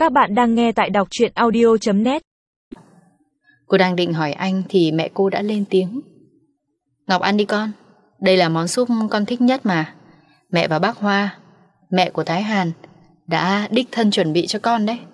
Các bạn đang nghe tại đọc truyện audio.net. Cô đang định hỏi anh thì mẹ cô đã lên tiếng. Ngọc ăn đi con, đây là món súp con thích nhất mà. Mẹ và bác Hoa, mẹ của Thái Hàn, đã đích thân chuẩn bị cho con đấy.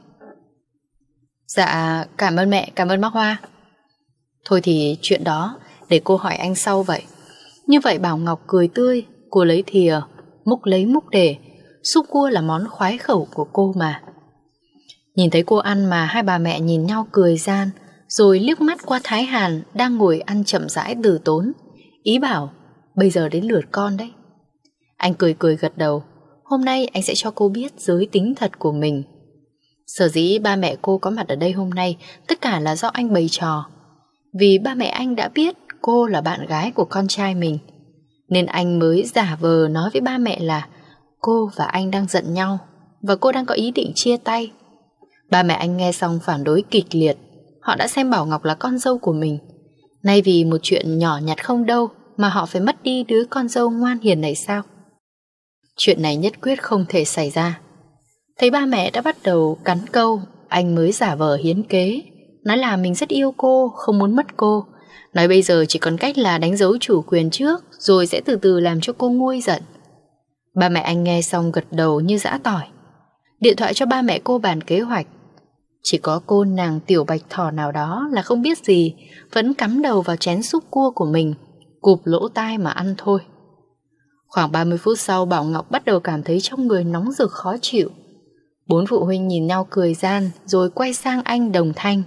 Dạ, cảm ơn mẹ, cảm ơn bác Hoa. Thôi thì chuyện đó để cô hỏi anh sau vậy. Như vậy Bảo Ngọc cười tươi. Cô lấy thìa, múc lấy múc để. Súp cua là món khoái khẩu của cô mà. Nhìn thấy cô ăn mà hai bà mẹ nhìn nhau cười gian, rồi liếc mắt qua Thái Hàn đang ngồi ăn chậm rãi từ tốn. Ý bảo, bây giờ đến lượt con đấy. Anh cười cười gật đầu. Hôm nay anh sẽ cho cô biết giới tính thật của mình. Sở dĩ ba mẹ cô có mặt ở đây hôm nay tất cả là do anh bày trò. Vì ba mẹ anh đã biết cô là bạn gái của con trai mình, nên anh mới giả vờ nói với ba mẹ là cô và anh đang giận nhau và cô đang có ý định chia tay. Ba mẹ anh nghe xong phản đối kịch liệt. Họ đã xem Bảo Ngọc là con dâu của mình. Nay vì một chuyện nhỏ nhặt không đâu mà họ phải mất đi đứa con dâu ngoan hiền này sao? Chuyện này nhất quyết không thể xảy ra. Thấy ba mẹ đã bắt đầu cắn câu, anh mới giả vờ hiến kế, nói là mình rất yêu cô, không muốn mất cô. Nói bây giờ chỉ còn cách là đánh dấu chủ quyền trước, rồi sẽ từ từ làm cho cô nguôi giận. Ba mẹ anh nghe xong gật đầu như giã tỏi. Điện thoại cho ba mẹ cô bàn kế hoạch. Chỉ có cô nàng tiểu bạch thỏ nào đó là không biết gì, vẫn cắm đầu vào chén súp cua của mình, cụp lỗ tai mà ăn thôi. Khoảng 30 phút sau, Bảo Ngọc bắt đầu cảm thấy trong người nóng rực khó chịu. Bốn phụ huynh nhìn nhau cười gian, rồi quay sang anh đồng thanh.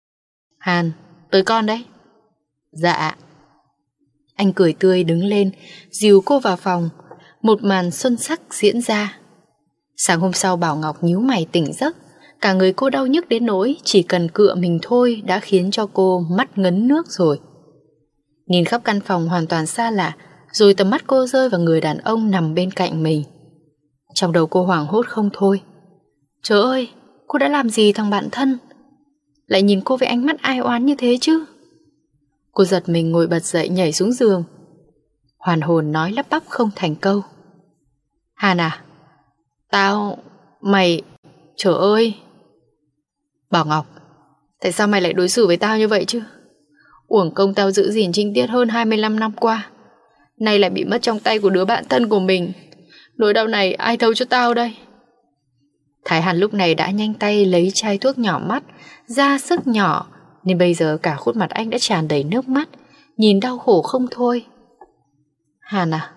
Hàn, tới con đấy. Dạ. Anh cười tươi đứng lên, dìu cô vào phòng. Một màn xuân sắc diễn ra. Sáng hôm sau Bảo Ngọc nhíu mày tỉnh giấc. Cả người cô đau nhức đến nỗi chỉ cần cựa mình thôi đã khiến cho cô mắt ngấn nước rồi. Nhìn khắp căn phòng hoàn toàn xa lạ, rồi tầm mắt cô rơi vào người đàn ông nằm bên cạnh mình. Trong đầu cô hoảng hốt không thôi. Trời ơi, cô đã làm gì thằng bạn thân? Lại nhìn cô với ánh mắt ai oán như thế chứ? Cô giật mình ngồi bật dậy nhảy xuống giường. Hoàn hồn nói lắp bắp không thành câu. Hàn à? Mày... Trời ơi! Bảo Ngọc, tại sao mày lại đối xử với tao như vậy chứ? Uổng công tao giữ gìn trinh tiết hơn 25 năm qua, nay lại bị mất trong tay của đứa bạn thân của mình. Nỗi đau này ai thấu cho tao đây? Thái Hàn lúc này đã nhanh tay lấy chai thuốc nhỏ mắt, ra sức nhỏ, nên bây giờ cả khuôn mặt anh đã tràn đầy nước mắt, nhìn đau khổ không thôi. Hàn à,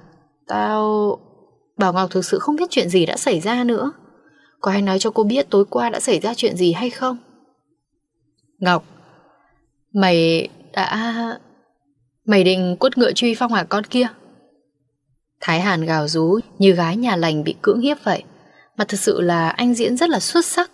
Bảo Ngọc thực sự không biết chuyện gì đã xảy ra nữa. Có ai nói cho cô biết tối qua đã xảy ra chuyện gì hay không? Ngọc, mày định quất ngựa truy Phong hả con kia? Thái Hàn gào rú như gái nhà lành bị cưỡng hiếp vậy. Mà thực sự là anh diễn rất là xuất sắc.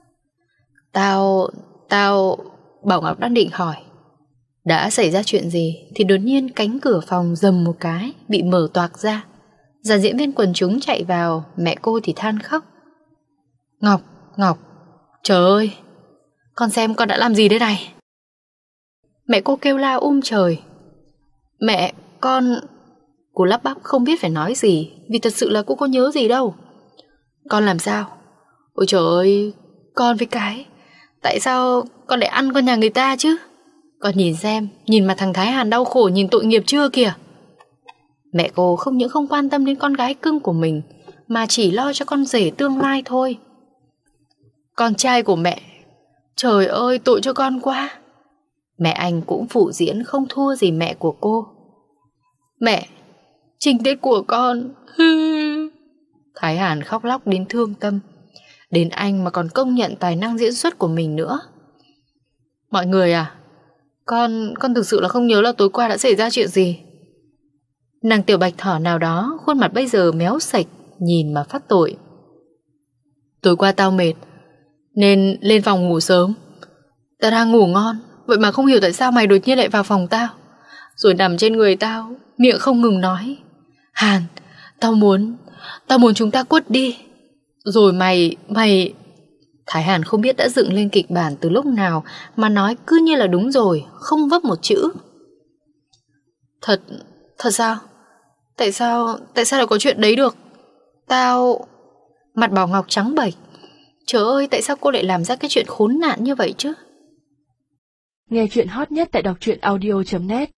Bảo Ngọc đang định hỏi đã xảy ra chuyện gì thì đột nhiên cánh cửa phòng rầm một cái bị mở toạc ra. Dàn diễn viên quần chúng chạy vào, mẹ cô thì than khóc. Ngọc, trời ơi, con xem con đã làm gì đây này? Mẹ cô kêu la trời. Mẹ, Cô lắp bắp không biết phải nói gì, vì thật sự là cô có nhớ gì đâu. Con làm sao? Ôi trời ơi, con với cái, tại sao con lại ăn con nhà người ta chứ? Con nhìn xem, nhìn mặt thằng Thái Hàn đau khổ, nhìn tội nghiệp chưa kìa. Mẹ cô không những không quan tâm đến con gái cưng của mình, mà chỉ lo cho con rể tương lai thôi. Con trai của mẹ, trời ơi tội cho con quá. Mẹ anh cũng phụ diễn không thua gì mẹ của cô. Mẹ, trinh tiết của con. Thái Hàn khóc lóc đến thương tâm. Đến anh mà còn công nhận tài năng diễn xuất của mình nữa. Mọi người à, Con thực sự là không nhớ là tối qua đã xảy ra chuyện gì. Nàng tiểu bạch thỏ nào đó, khuôn mặt bây giờ méo sạch, nhìn mà phát tội. Tối qua tao mệt nên lên phòng ngủ sớm. Tao đang ngủ ngon, vậy mà không hiểu tại sao mày đột nhiên lại vào phòng tao, rồi nằm trên người tao, miệng không ngừng nói: Hàn, tao muốn chúng ta quất đi. Rồi mày... Thái Hàn không biết đã dựng lên kịch bản từ lúc nào mà nói cứ như là đúng rồi, không vấp một chữ. Thật sao? Tại sao lại có chuyện đấy được? Mặt Bảo Ngọc trắng bệch. Trời ơi, tại sao cô lại làm ra cái chuyện khốn nạn như vậy chứ? Nghe chuyện hot nhất tại đọc truyện audio.net